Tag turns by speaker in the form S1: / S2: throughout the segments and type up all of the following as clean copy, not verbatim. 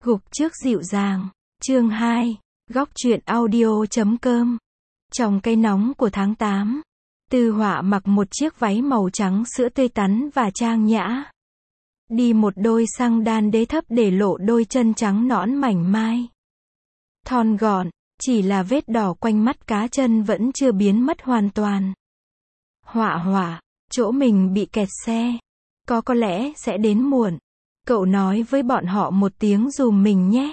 S1: Gục trước dịu dàng. Chương 2. Góc truyện audio.com. Trong cái nóng của tháng 8, Tư Họa mặc một chiếc váy màu trắng sữa tươi tắn và trang nhã. Đi một đôi xăng đan đế thấp để lộ đôi chân trắng nõn mảnh mai. Thon gọn, chỉ là vết đỏ quanh mắt cá chân vẫn chưa biến mất hoàn toàn. Họa, chỗ mình bị kẹt xe. Có lẽ sẽ đến muộn. Cậu nói với bọn họ một tiếng dùm mình nhé.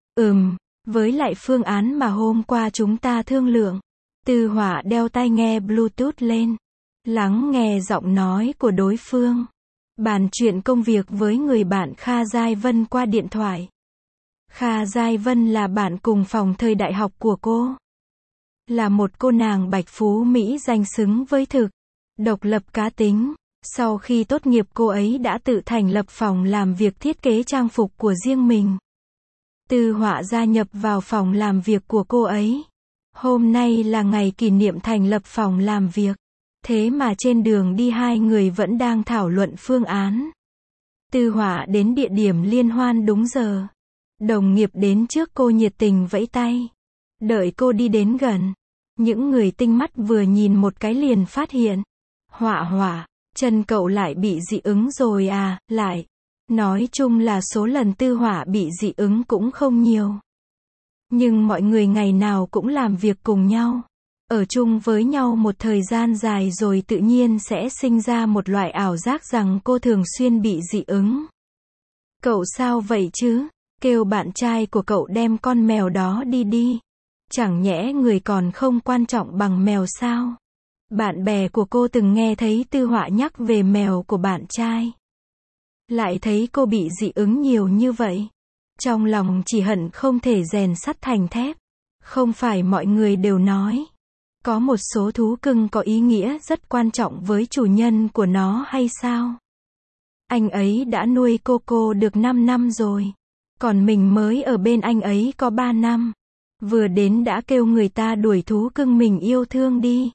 S1: Với lại phương án mà hôm qua chúng ta thương lượng. Tư Họa đeo tai nghe Bluetooth lên, lắng nghe giọng nói của đối phương. Bàn chuyện công việc với người bạn Kha Giai Vân qua điện thoại. Kha Giai Vân là bạn cùng phòng thời đại học của cô. Là một cô nàng bạch phú Mỹ danh xứng với thực, độc lập cá tính. Sau khi tốt nghiệp cô ấy đã tự thành lập phòng làm việc thiết kế trang phục của riêng mình. Tư Họa gia nhập vào phòng làm việc của cô ấy. Hôm nay là ngày kỷ niệm thành lập phòng làm việc. Thế mà trên đường đi hai người vẫn đang thảo luận phương án. Tư Họa đến địa điểm liên hoan đúng giờ. Đồng nghiệp đến trước cô nhiệt tình vẫy tay. Đợi cô đi đến gần, những người tinh mắt vừa nhìn một cái liền phát hiện. Họa, chân cậu lại bị dị ứng rồi à, lại. Nói chung là số lần Tư Họa bị dị ứng cũng không nhiều. Nhưng mọi người ngày nào cũng làm việc cùng nhau. Ở chung với nhau một thời gian dài rồi tự nhiên sẽ sinh ra một loại ảo giác rằng cô thường xuyên bị dị ứng. Cậu sao vậy chứ? Kêu bạn trai của cậu đem con mèo đó đi. Chẳng nhẽ người còn không quan trọng bằng mèo sao? Bạn bè của cô từng nghe thấy Tư Họa nhắc về mèo của bạn trai. Lại thấy cô bị dị ứng nhiều như vậy. Trong lòng chỉ hận không thể rèn sắt thành thép. Không phải mọi người đều nói. Có một số thú cưng có ý nghĩa rất quan trọng với chủ nhân của nó hay sao? Anh ấy đã nuôi cô được 5 năm rồi. Còn mình mới ở bên anh ấy có 3 năm. Vừa đến đã kêu người ta đuổi thú cưng mình yêu thương đi.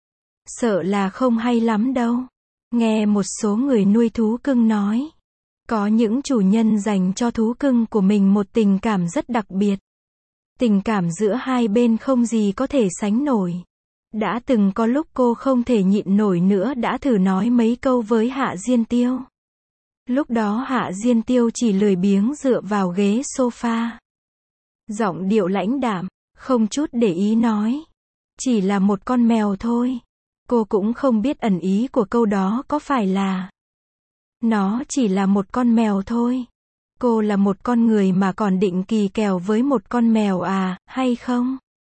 S1: Sợ là không hay lắm đâu. Nghe một số người nuôi thú cưng nói. Có những chủ nhân dành cho thú cưng của mình một tình cảm rất đặc biệt. Tình cảm giữa hai bên không gì có thể sánh nổi. Đã từng có lúc cô không thể nhịn nổi nữa đã thử nói mấy câu với Hạ Diên Tiêu. Lúc đó Hạ Diên Tiêu chỉ lười biếng dựa vào ghế sofa. Giọng điệu lãnh đạm, không chút để ý nói. Chỉ là một con mèo thôi. Cô cũng không biết ẩn ý của câu đó có phải là nó chỉ là một con mèo thôi. Cô là một con người mà còn định kỳ kèo với một con mèo à, hay không?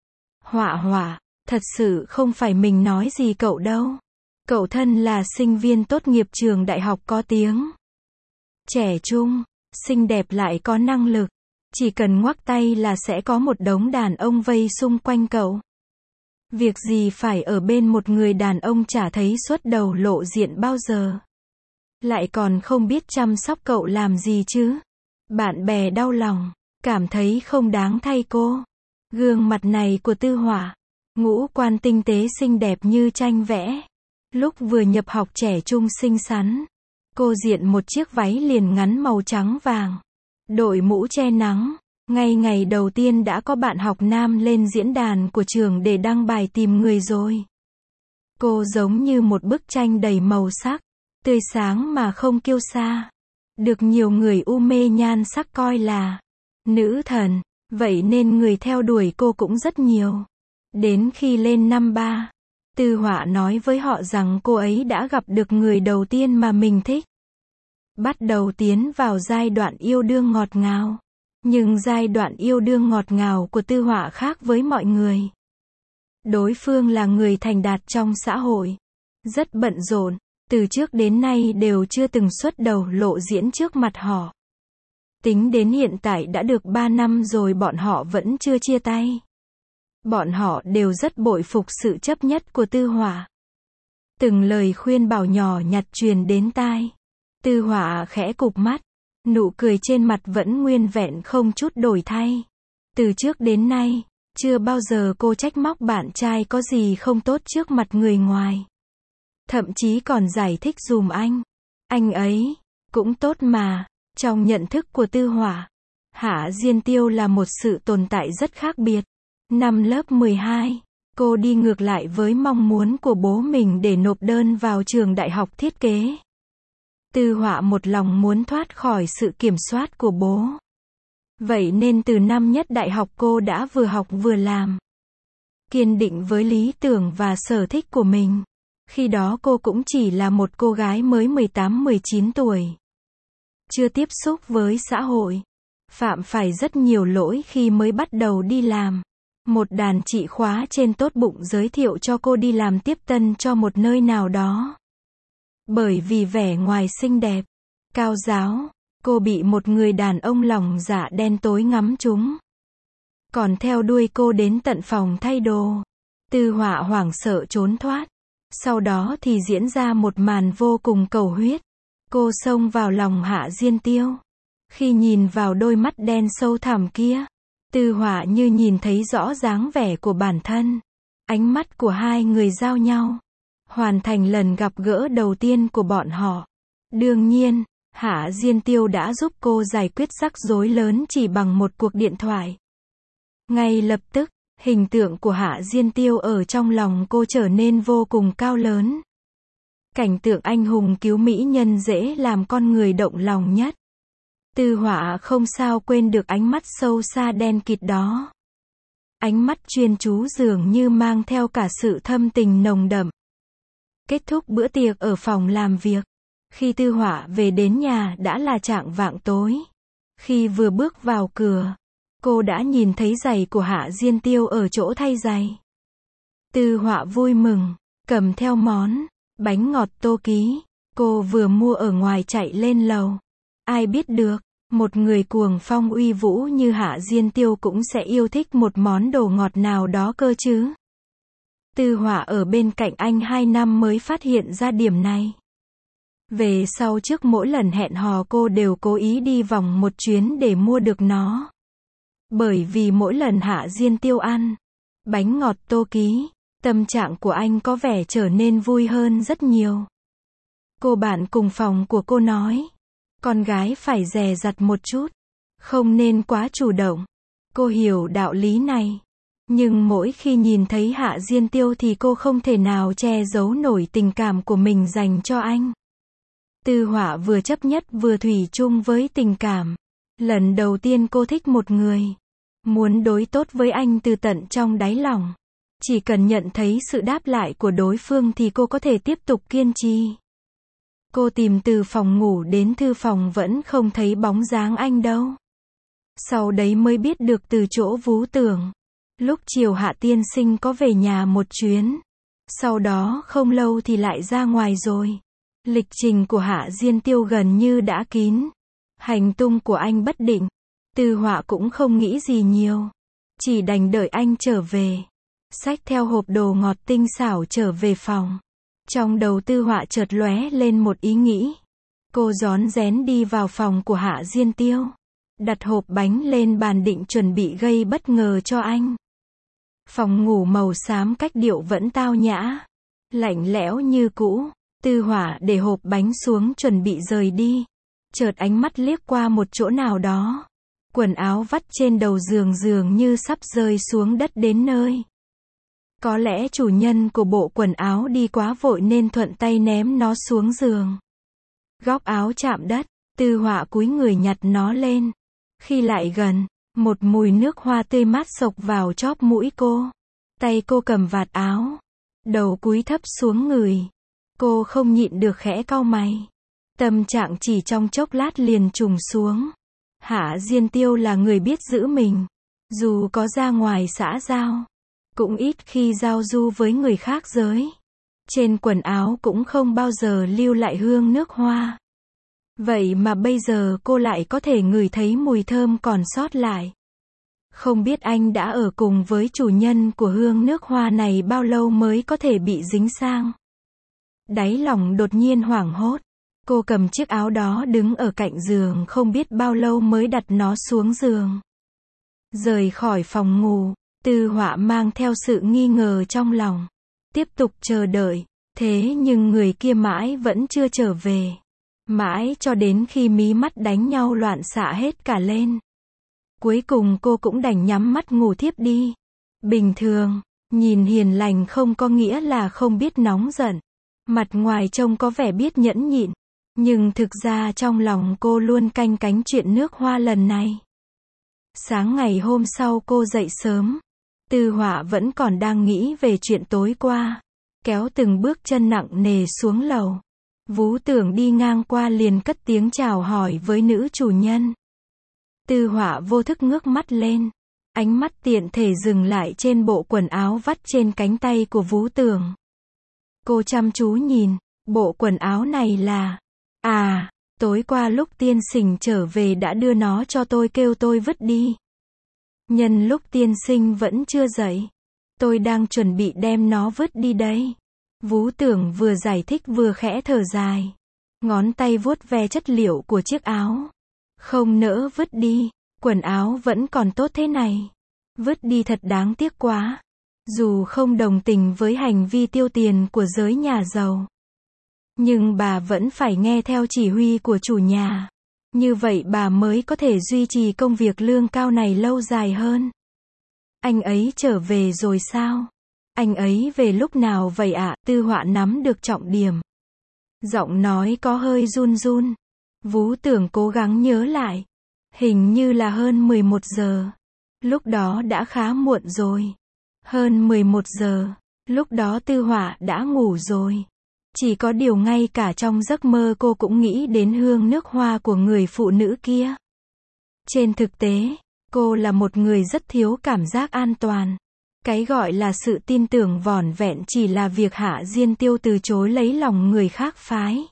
S1: Họa, thật sự không phải mình nói gì cậu đâu. Cậu thân là sinh viên tốt nghiệp trường đại học có tiếng. Trẻ trung, xinh đẹp lại có năng lực. Chỉ cần ngoắc tay là sẽ có một đống đàn ông vây xung quanh cậu. Việc gì phải ở bên một người đàn ông chả thấy suốt đầu lộ diện bao giờ. Lại còn không biết chăm sóc cậu làm gì chứ. Bạn bè đau lòng, cảm thấy không đáng thay cô. Gương mặt này của Tư Họa, ngũ quan tinh tế xinh đẹp như tranh vẽ. Lúc vừa nhập học trẻ trung xinh xắn. Cô diện một chiếc váy liền ngắn màu trắng vàng. Đội mũ che nắng. Ngay ngày đầu tiên đã có bạn học nam lên diễn đàn của trường để đăng bài tìm người rồi. Cô giống như một bức tranh đầy màu sắc. Tươi sáng mà không kiêu sa. Được nhiều người u mê nhan sắc coi là nữ thần. Vậy nên người theo đuổi cô cũng rất nhiều. Đến khi lên năm 3, Tư Họa nói với họ rằng cô ấy đã gặp được người đầu tiên mà mình thích. Bắt đầu tiến vào giai đoạn yêu đương ngọt ngào. Nhưng giai đoạn yêu đương ngọt ngào của Tư Họa khác với mọi người. Đối phương là người thành đạt trong xã hội. Rất bận rộn. Từ trước đến nay đều chưa từng xuất đầu lộ diễn trước mặt họ. Tính đến hiện tại đã được 3 năm rồi bọn họ vẫn chưa chia tay. Bọn họ đều rất bội phục sự chấp nhất của Tư Họa. Từng lời khuyên bảo nhỏ nhặt truyền đến tai. Tư Họa khẽ cụp mắt. Nụ cười trên mặt vẫn nguyên vẹn không chút đổi thay. Từ trước đến nay, chưa bao giờ cô trách móc bạn trai có gì không tốt trước mặt người ngoài. Thậm chí còn giải thích dùm anh. Anh ấy cũng tốt mà. Trong nhận thức của Tư Họa, Hạ Diên Tiêu là một sự tồn tại rất khác biệt. Năm lớp 12, cô đi ngược lại với mong muốn của bố mình để nộp đơn vào trường đại học thiết kế. Tư Họa một lòng muốn thoát khỏi sự kiểm soát của bố. Vậy nên từ năm nhất đại học cô đã vừa học vừa làm. Kiên định với lý tưởng và sở thích của mình. Khi đó cô cũng chỉ là một cô gái mới 18-19 tuổi. Chưa tiếp xúc với xã hội. Phạm phải rất nhiều lỗi khi mới bắt đầu đi làm. Một đàn chị khóa trên tốt bụng giới thiệu cho cô đi làm tiếp tân cho một nơi nào đó. Bởi vì vẻ ngoài xinh đẹp, cao ráo, cô bị một người đàn ông lòng dạ đen tối ngắm trúng. Còn theo đuôi cô đến tận phòng thay đồ. Tư Họa hoảng sợ trốn thoát. Sau đó thì diễn ra một màn vô cùng cầu huyết. Cô xông vào lòng Hạ Diên Tiêu. Khi nhìn vào đôi mắt đen sâu thẳm kia, Tư Họa như nhìn thấy rõ dáng vẻ của bản thân. Ánh mắt của hai người giao nhau. Hoàn thành lần gặp gỡ đầu tiên của bọn họ. Đương nhiên, Hạ Diên Tiêu đã giúp cô giải quyết rắc rối lớn chỉ bằng một cuộc điện thoại. Ngay lập tức, hình tượng của Hạ Diên Tiêu ở trong lòng cô trở nên vô cùng cao lớn. Cảnh tượng anh hùng cứu mỹ nhân dễ làm con người động lòng nhất. Tư Họa không sao quên được ánh mắt sâu xa đen kịt đó. Ánh mắt chuyên chú dường như mang theo cả sự thâm tình nồng đậm. Kết thúc bữa tiệc ở phòng làm việc. Khi Tư Họa về đến nhà đã là chạng vạng tối. Khi vừa bước vào cửa, cô đã nhìn thấy giày của Hạ Diên Tiêu ở chỗ thay giày. Tư Họa vui mừng, cầm theo món bánh ngọt tô ký cô vừa mua ở ngoài chạy lên lầu. Ai biết được, một người cuồng phong uy vũ như Hạ Diên Tiêu cũng sẽ yêu thích một món đồ ngọt nào đó cơ chứ. Tư Họa ở bên cạnh anh 2 năm mới phát hiện ra điểm này. Về sau trước mỗi lần hẹn hò cô đều cố ý đi vòng một chuyến để mua được nó. Bởi vì mỗi lần Hạ Diên Tiêu ăn bánh ngọt tô ký, tâm trạng của anh có vẻ trở nên vui hơn rất nhiều. Cô bạn cùng phòng của cô nói, con gái phải dè dặt một chút, không nên quá chủ động. Cô hiểu đạo lý này. Nhưng mỗi khi nhìn thấy Hạ Diên Tiêu thì cô không thể nào che giấu nổi tình cảm của mình dành cho anh. Tư Họa vừa chấp nhất vừa thủy chung với tình cảm. Lần đầu tiên cô thích một người, muốn đối tốt với anh từ tận trong đáy lòng. Chỉ cần nhận thấy sự đáp lại của đối phương thì cô có thể tiếp tục kiên trì. Cô tìm từ phòng ngủ đến thư phòng vẫn không thấy bóng dáng anh đâu. Sau đấy mới biết được từ chỗ Vú Tưởng. Lúc chiều Hạ tiên sinh có về nhà một chuyến. Sau đó không lâu thì lại ra ngoài rồi. Lịch trình của Hạ Diên Tiêu gần như đã kín. Hành tung của anh bất định. Tư Họa cũng không nghĩ gì nhiều. Chỉ đành đợi anh trở về. Xách theo hộp đồ ngọt tinh xảo trở về phòng. Trong đầu Tư Họa chợt lóe lên một ý nghĩ. Cô rón rén đi vào phòng của Hạ Diên Tiêu. Đặt hộp bánh lên bàn định chuẩn bị gây bất ngờ cho anh. Phòng ngủ màu xám cách điệu vẫn tao nhã. Lạnh lẽo như cũ. Tư Họa để hộp bánh xuống chuẩn bị rời đi. Chợt ánh mắt liếc qua một chỗ nào đó. Quần áo vắt trên đầu giường dường như sắp rơi xuống đất đến nơi. Có lẽ chủ nhân của bộ quần áo đi quá vội nên thuận tay ném nó xuống giường. Góc áo chạm đất, Tư Họa cúi người nhặt nó lên. Khi lại gần, một mùi nước hoa tươi mát xộc vào chóp mũi cô. Tay cô cầm vạt áo, đầu cúi thấp xuống ngửi. Cô không nhịn được khẽ cau mày. Tâm trạng chỉ trong chốc lát liền trùng xuống. Hạ Diên Tiêu là người biết giữ mình. Dù có ra ngoài xã giao, cũng ít khi giao du với người khác giới. Trên quần áo cũng không bao giờ lưu lại hương nước hoa. Vậy mà bây giờ cô lại có thể ngửi thấy mùi thơm còn sót lại. Không biết anh đã ở cùng với chủ nhân của hương nước hoa này bao lâu mới có thể bị dính sang. Đáy lòng đột nhiên hoảng hốt. Cô cầm chiếc áo đó đứng ở cạnh giường không biết bao lâu mới đặt nó xuống giường. Rời khỏi phòng ngủ, Tư Họa mang theo sự nghi ngờ trong lòng. Tiếp tục chờ đợi. Thế nhưng người kia mãi vẫn chưa trở về. Mãi cho đến khi mí mắt đánh nhau loạn xạ hết cả lên. Cuối cùng cô cũng đành nhắm mắt ngủ thiếp đi. Bình thường, nhìn hiền lành không có nghĩa là không biết nóng giận. Mặt ngoài trông có vẻ biết nhẫn nhịn. Nhưng thực ra trong lòng cô luôn canh cánh chuyện nước hoa lần này. Sáng ngày hôm sau cô dậy sớm. Tư Họa vẫn còn đang nghĩ về chuyện tối qua. Kéo từng bước chân nặng nề xuống lầu. Vú Tưởng đi ngang qua liền cất tiếng chào hỏi với nữ chủ nhân. Tư Họa vô thức ngước mắt lên. Ánh mắt tiện thể dừng lại trên bộ quần áo vắt trên cánh tay của Vú Tưởng. Cô chăm chú nhìn, bộ quần áo này là... À, tối qua lúc tiên sinh trở về đã đưa nó cho tôi kêu tôi vứt đi. Nhân lúc tiên sinh vẫn chưa dậy, tôi đang chuẩn bị đem nó vứt đi đấy. Vú Tưởng vừa giải thích vừa khẽ thở dài. Ngón tay vuốt ve chất liệu của chiếc áo. Không nỡ vứt đi, quần áo vẫn còn tốt thế này. Vứt đi thật đáng tiếc quá. Dù không đồng tình với hành vi tiêu tiền của giới nhà giàu, nhưng bà vẫn phải nghe theo chỉ huy của chủ nhà. Như vậy bà mới có thể duy trì công việc lương cao này lâu dài hơn. Anh ấy trở về rồi sao? Anh ấy về lúc nào vậy ạ? Tư Họa nắm được trọng điểm. Giọng nói có hơi run run. Vú Tưởng cố gắng nhớ lại. Hình như là hơn 11 giờ. Lúc đó đã khá muộn rồi. Hơn 11 giờ. Lúc đó Tư Họa đã ngủ rồi. Chỉ có điều ngay cả trong giấc mơ cô cũng nghĩ đến hương nước hoa của người phụ nữ kia. Trên thực tế, cô là một người rất thiếu cảm giác an toàn. Cái gọi là sự tin tưởng vỏn vẹn chỉ là việc Hạ Diên Tiêu từ chối lấy lòng người khác phái.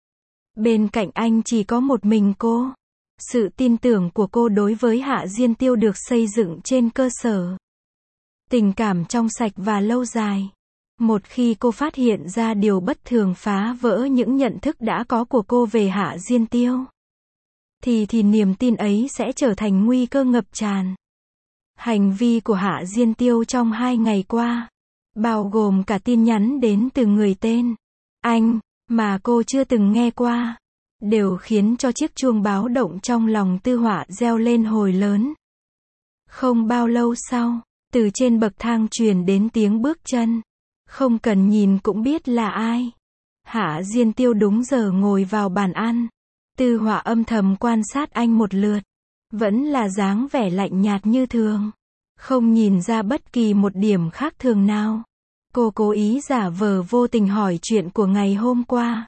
S1: Bên cạnh anh chỉ có một mình cô. Sự tin tưởng của cô đối với Hạ Diên Tiêu được xây dựng trên cơ sở tình cảm trong sạch và lâu dài. Một khi cô phát hiện ra điều bất thường phá vỡ những nhận thức đã có của cô về Hạ Diên Tiêu, thì niềm tin ấy sẽ trở thành nguy cơ ngập tràn. Hành vi của Hạ Diên Tiêu trong 2 ngày qua, bao gồm cả tin nhắn đến từ người tên anh, mà cô chưa từng nghe qua, đều khiến cho chiếc chuông báo động trong lòng Tư Họa reo lên hồi lớn. Không bao lâu sau, từ trên bậc thang truyền đến tiếng bước chân. Không cần nhìn cũng biết là ai. Hạ Diên Tiêu đúng giờ ngồi vào bàn ăn. Tư Họa âm thầm quan sát anh một lượt. Vẫn là dáng vẻ lạnh nhạt như thường. Không nhìn ra bất kỳ một điểm khác thường nào. Cô cố ý giả vờ vô tình hỏi chuyện của ngày hôm qua.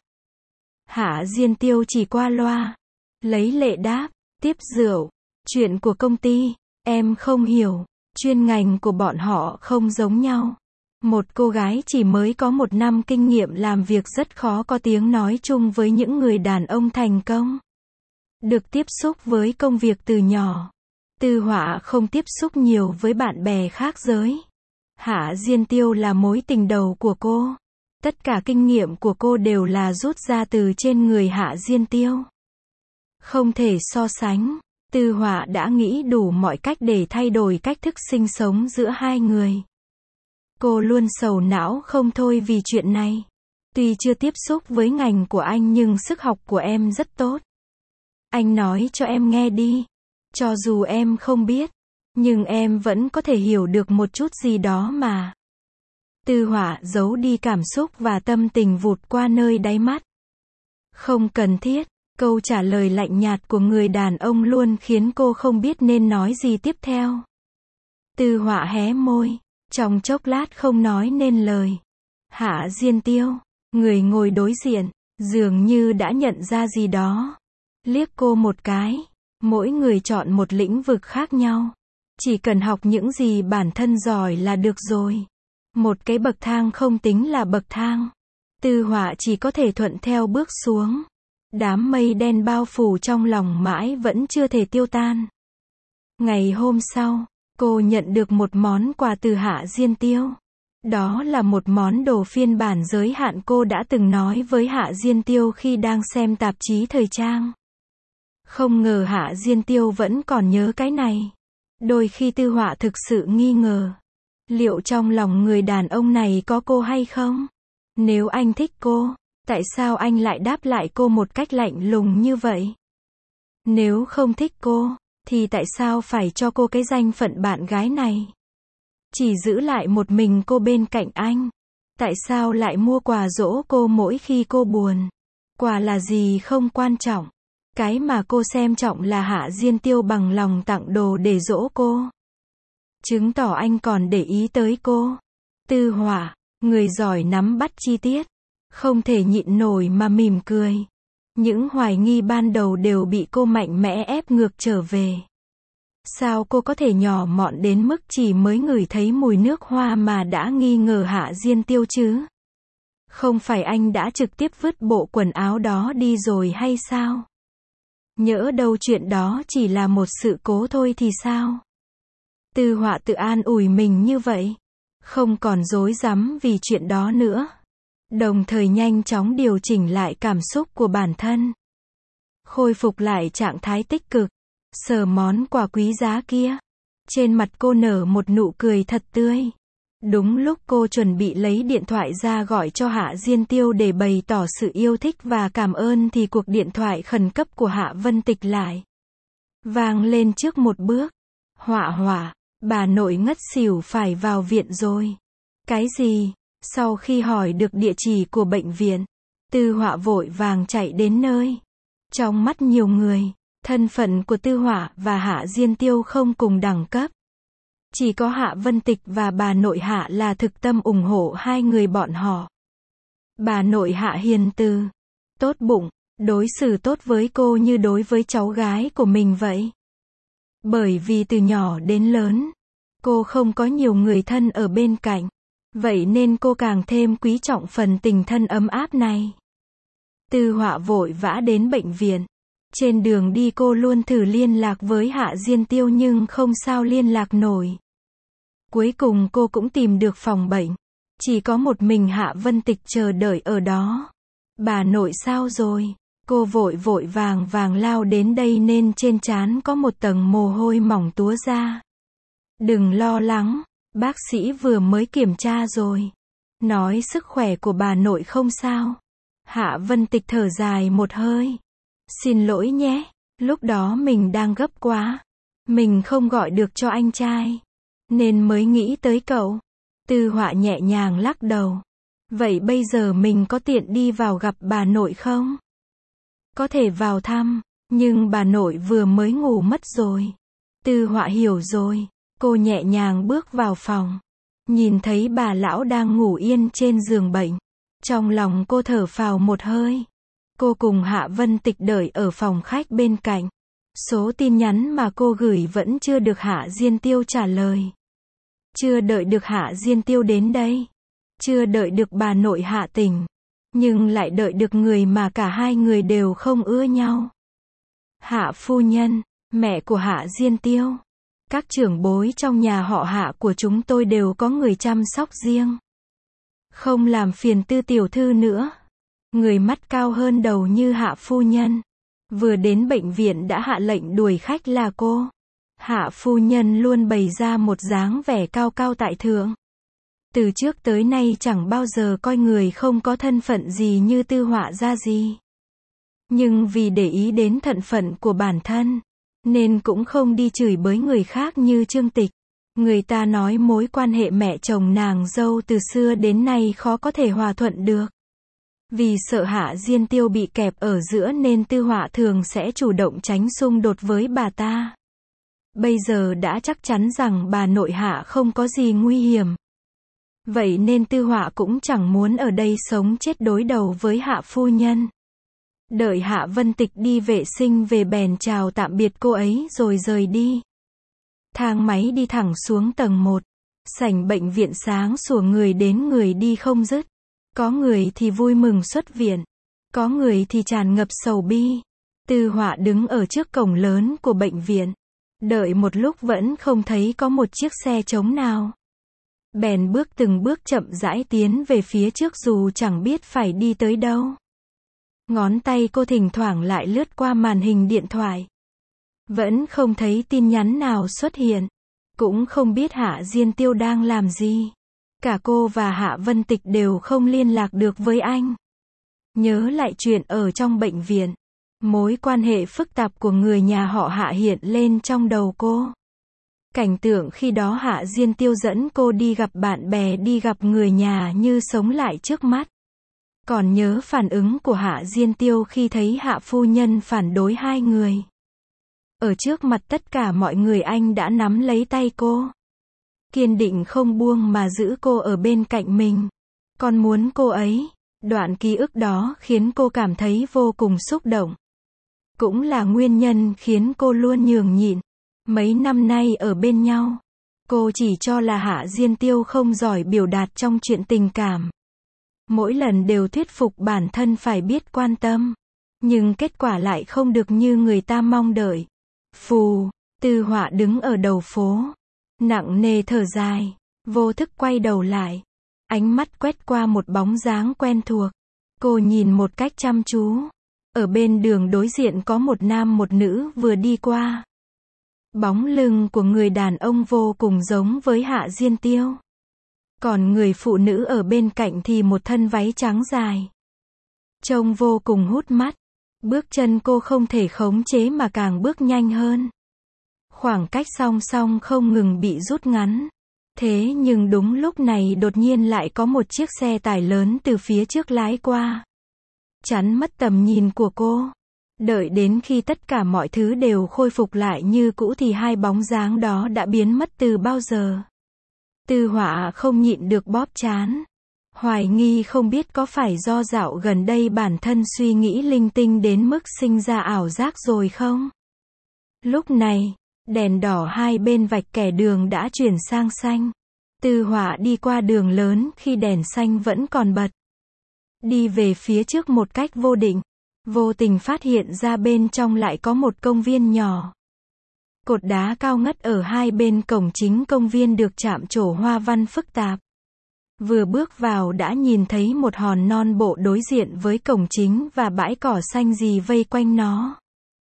S1: Hạ Diên Tiêu chỉ qua loa. Lấy lệ đáp, tiếp rượu. Chuyện của công ty, em không hiểu. Chuyên ngành của bọn họ không giống nhau. Một cô gái chỉ mới có 1 năm kinh nghiệm làm việc rất khó có tiếng nói chung với những người đàn ông thành công. Được tiếp xúc với công việc từ nhỏ. Tư Họa không tiếp xúc nhiều với bạn bè khác giới. Hạ Diên Tiêu là mối tình đầu của cô. Tất cả kinh nghiệm của cô đều là rút ra từ trên người Hạ Diên Tiêu. Không thể so sánh. Tư Họa đã nghĩ đủ mọi cách để thay đổi cách thức sinh sống giữa hai người. Cô luôn sầu não không thôi vì chuyện này. Tuy chưa tiếp xúc với ngành của anh nhưng sức học của em rất tốt. Anh nói cho em nghe đi. Cho dù em không biết, nhưng em vẫn có thể hiểu được một chút gì đó mà. Tư Họa giấu đi cảm xúc và tâm tình vụt qua nơi đáy mắt. Không cần thiết. Câu trả lời lạnh nhạt của người đàn ông luôn khiến cô không biết nên nói gì tiếp theo. Tư Họa hé môi. Trong chốc lát không nói nên lời. Hạ Diên Tiêu, người ngồi đối diện, dường như đã nhận ra gì đó. Liếc cô một cái. Mỗi người chọn một lĩnh vực khác nhau. Chỉ cần học những gì bản thân giỏi là được rồi. Một cái bậc thang không tính là bậc thang. Tư Họa chỉ có thể thuận theo bước xuống. Đám mây đen bao phủ trong lòng mãi vẫn chưa thể tiêu tan. Ngày hôm sau, cô nhận được một món quà từ Hạ Diên Tiêu. Đó là một món đồ phiên bản giới hạn cô đã từng nói với Hạ Diên Tiêu khi đang xem tạp chí thời trang. Không ngờ Hạ Diên Tiêu vẫn còn nhớ cái này. Đôi khi Tư Họa thực sự nghi ngờ. Liệu trong lòng người đàn ông này có cô hay không? Nếu anh thích cô, tại sao anh lại đáp lại cô một cách lạnh lùng như vậy? Nếu không thích cô, thì tại sao phải cho cô cái danh phận bạn gái này? Chỉ giữ lại một mình cô bên cạnh anh. Tại sao lại mua quà dỗ cô mỗi khi cô buồn? Quà là gì không quan trọng. Cái mà cô xem trọng là Hạ Diên Tiêu bằng lòng tặng đồ để dỗ cô. Chứng tỏ anh còn để ý tới cô. Tư Họa, người giỏi nắm bắt chi tiết, không thể nhịn nổi mà mỉm cười. Những hoài nghi ban đầu đều bị cô mạnh mẽ ép ngược trở về. Sao cô có thể nhỏ mọn đến mức chỉ mới ngửi thấy mùi nước hoa mà đã nghi ngờ Hạ Diên Tiêu chứ? Không phải anh đã trực tiếp vứt bộ quần áo đó đi rồi hay sao? Nhỡ đâu chuyện đó chỉ là một sự cố thôi thì sao? Tư Họa tự an ủi mình như vậy. Không còn rối rắm vì chuyện đó nữa. Đồng thời nhanh chóng điều chỉnh lại cảm xúc của bản thân. Khôi phục lại trạng thái tích cực. Sờ món quà quý giá kia. Trên mặt cô nở một nụ cười thật tươi. Đúng lúc cô chuẩn bị lấy điện thoại ra gọi cho Hạ Diên Tiêu để bày tỏ sự yêu thích và cảm ơn thì cuộc điện thoại khẩn cấp của Hạ Vân Tịch lại vang lên trước một bước. Họa Họa, bà nội ngất xỉu phải vào viện rồi. Cái gì? Sau khi hỏi được địa chỉ của bệnh viện, Tư Họa vội vàng chạy đến nơi. Trong mắt nhiều người, thân phận của Tư Họa và Hạ Diên Tiêu không cùng đẳng cấp. Chỉ có Hạ Vân Tịch và bà nội Hạ là thực tâm ủng hộ hai người bọn họ. Bà nội Hạ hiền từ, tốt bụng, đối xử tốt với cô như đối với cháu gái của mình vậy. Bởi vì từ nhỏ đến lớn, cô không có nhiều người thân ở bên cạnh. Vậy nên cô càng thêm quý trọng phần tình thân ấm áp này. Tư Họa vội vã đến bệnh viện. Trên đường đi cô luôn thử liên lạc với Hạ Diên Tiêu nhưng không sao liên lạc nổi. Cuối cùng cô cũng tìm được phòng bệnh. Chỉ có một mình Hạ Vân Tịch chờ đợi ở đó. Bà nội sao rồi? Cô vội vàng lao đến đây nên trên trán có một tầng mồ hôi mỏng túa ra. Đừng lo lắng, bác sĩ vừa mới kiểm tra rồi. Nói sức khỏe của bà nội không sao. Hạ Vân Tịch thở dài một hơi. Xin lỗi nhé, lúc đó mình đang gấp quá. Mình không gọi được cho anh trai. Nên mới nghĩ tới cậu. Tư Họa nhẹ nhàng lắc đầu. Vậy bây giờ mình có tiện đi vào gặp bà nội không? Có thể vào thăm, nhưng bà nội vừa mới ngủ mất rồi. Tư Họa hiểu rồi. Cô nhẹ nhàng bước vào phòng. Nhìn thấy bà lão đang ngủ yên trên giường bệnh. Trong lòng cô thở phào một hơi. Cô cùng Hạ Vân Tịch đợi ở phòng khách bên cạnh. Số tin nhắn mà cô gửi vẫn chưa được Hạ Diên Tiêu trả lời. Chưa đợi được Hạ Diên Tiêu đến đây. Chưa đợi được bà nội Hạ tỉnh. Nhưng lại đợi được người mà cả hai người đều không ưa nhau. Hạ phu nhân, mẹ của Hạ Diên Tiêu. Các trưởng bối trong nhà họ Hạ của chúng tôi đều có người chăm sóc riêng. Không làm phiền Tư tiểu thư nữa. Người mắt cao hơn đầu như Hạ phu nhân. Vừa đến bệnh viện đã hạ lệnh đuổi khách là cô. Hạ phu nhân luôn bày ra một dáng vẻ cao cao tại thượng. Từ trước tới nay chẳng bao giờ coi người không có thân phận gì như Tư Họa ra gì. Nhưng vì để ý đến thân phận của bản thân, nên cũng không đi chửi bới người khác như Trương Tịch. Người ta nói mối quan hệ mẹ chồng nàng dâu từ xưa đến nay khó có thể hòa thuận được. Vì sợ Hạ Diên Tiêu bị kẹp ở giữa nên Tư Họa thường sẽ chủ động tránh xung đột với bà ta. Bây giờ đã chắc chắn rằng bà nội Hạ không có gì nguy hiểm. Vậy nên Tư Họa cũng chẳng muốn ở đây sống chết đối đầu với Hạ phu nhân. Đợi Hạ Vân Tịch đi vệ sinh về bèn chào tạm biệt cô ấy rồi rời đi. Thang máy đi thẳng xuống tầng 1. Sảnh bệnh viện sáng sủa người đến người đi không dứt. Có người thì vui mừng xuất viện. Có người thì tràn ngập sầu bi. Tư Họa đứng ở trước cổng lớn của bệnh viện. Đợi một lúc vẫn không thấy có một chiếc xe trống nào. Bèn từng bước chậm rãi tiến về phía trước dù chẳng biết phải đi tới đâu. Ngón tay cô thỉnh thoảng lại lướt qua màn hình điện thoại. Vẫn không thấy tin nhắn nào xuất hiện. Cũng không biết Hạ Diên Tiêu đang làm gì. Cả cô và Hạ Vân Tịch đều không liên lạc được với anh. Nhớ lại chuyện ở trong bệnh viện. Mối quan hệ phức tạp của người nhà họ Hạ hiện lên trong đầu cô. Cảnh tượng khi đó Hạ Diên Tiêu dẫn cô đi gặp bạn bè, đi gặp người nhà như sống lại trước mắt. Còn nhớ phản ứng của Hạ Diên Tiêu khi thấy Hạ phu nhân phản đối hai người. Ở trước mặt tất cả mọi người anh đã nắm lấy tay cô. Kiên định không buông mà giữ cô ở bên cạnh mình. Con muốn cô ấy. Đoạn ký ức đó khiến cô cảm thấy vô cùng xúc động. Cũng là nguyên nhân khiến cô luôn nhường nhịn. Mấy năm nay ở bên nhau, cô chỉ cho là Hạ Diên Tiêu không giỏi biểu đạt trong chuyện tình cảm. Mỗi lần đều thuyết phục bản thân phải biết quan tâm. Nhưng kết quả lại không được như người ta mong đợi. Phù, Tư Họa đứng ở đầu phố. Nặng nề thở dài. Vô thức quay đầu lại. Ánh mắt quét qua một bóng dáng quen thuộc. Cô nhìn một cách chăm chú. Ở bên đường đối diện có một nam một nữ vừa đi qua. Bóng lưng của người đàn ông vô cùng giống với Hạ Diên Tiêu. Còn người phụ nữ ở bên cạnh thì một thân váy trắng dài. Trông vô cùng hút mắt. Bước chân cô không thể khống chế mà càng bước nhanh hơn. Khoảng cách song song không ngừng bị rút ngắn. Thế nhưng đúng lúc này đột nhiên lại có một chiếc xe tải lớn từ phía trước lái qua. Chắn mất tầm nhìn của cô. Đợi đến khi tất cả mọi thứ đều khôi phục lại như cũ thì hai bóng dáng đó đã biến mất từ bao giờ. Tư Họa không nhịn được bóp trán. Hoài nghi không biết có phải do dạo gần đây bản thân suy nghĩ linh tinh đến mức sinh ra ảo giác rồi không? Lúc này, đèn đỏ hai bên vạch kẻ đường đã chuyển sang xanh. Tư Họa đi qua đường lớn khi đèn xanh vẫn còn bật. Đi về phía trước một cách vô định. Vô tình phát hiện ra bên trong lại có một công viên nhỏ. Cột đá cao ngất ở hai bên cổng chính công viên được chạm trổ hoa văn phức tạp. Vừa bước vào đã nhìn thấy một hòn non bộ đối diện với cổng chính và bãi cỏ xanh gì vây quanh nó.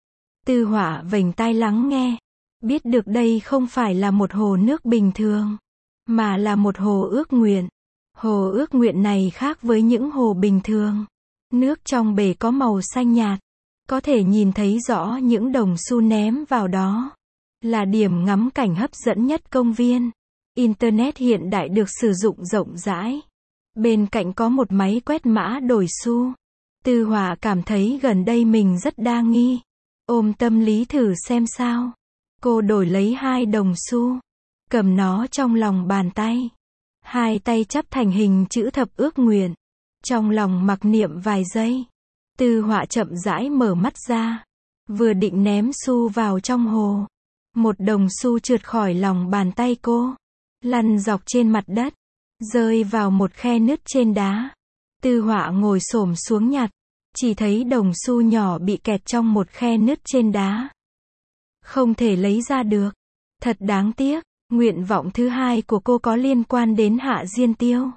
S1: Tư Họa vểnh tai lắng nghe. Biết được đây không phải là một hồ nước bình thường, mà là một hồ ước nguyện. Hồ ước nguyện này khác với những hồ bình thường. Nước trong bể có màu xanh nhạt. Có thể nhìn thấy rõ những đồng xu ném vào đó. Là điểm ngắm cảnh hấp dẫn nhất công viên. Internet hiện đại được sử dụng rộng rãi. Bên cạnh có một máy quét mã đổi xu. Tư Họa cảm thấy gần đây mình rất đa nghi. Ôm tâm lý thử xem sao. Cô đổi lấy 2 đồng xu. Cầm nó trong lòng bàn tay. Hai tay chắp thành hình chữ thập ước nguyện. Trong lòng mặc niệm vài giây. Tư Họa chậm rãi mở mắt ra. Vừa định ném xu vào trong hồ. Một đồng xu trượt khỏi lòng bàn tay cô. Lăn dọc trên mặt đất. Rơi vào một khe nứt trên đá. Tư Họa ngồi xổm xuống nhặt. Chỉ thấy đồng xu nhỏ bị kẹt trong một khe nứt trên đá. Không thể lấy ra được. Thật đáng tiếc. Nguyện vọng thứ hai của cô có liên quan đến Hạ Diên Tiêu.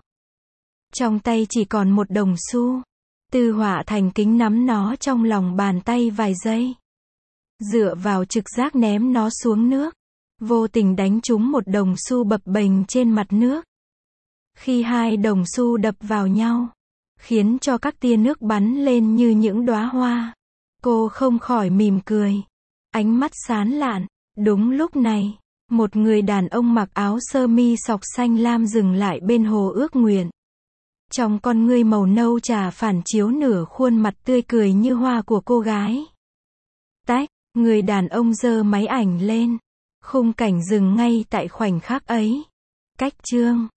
S1: Trong tay chỉ còn một đồng xu. Tư Họa thành kính nắm nó trong lòng bàn tay vài giây. Dựa vào trực giác ném nó xuống nước. Vô tình đánh trúng một đồng xu bập bềnh trên mặt nước. Khi hai đồng xu đập vào nhau, khiến cho các tia nước bắn lên như những đóa hoa. Cô không khỏi mỉm cười. Ánh mắt sáng lạn. Đúng lúc này, một người đàn ông mặc áo sơ mi sọc xanh lam dừng lại bên hồ ước nguyện. Trong con ngươi màu nâu trà phản chiếu nửa khuôn mặt tươi cười như hoa của cô gái. Tách, người đàn ông giơ máy ảnh lên. Khung cảnh dừng ngay tại khoảnh khắc ấy. Cách chương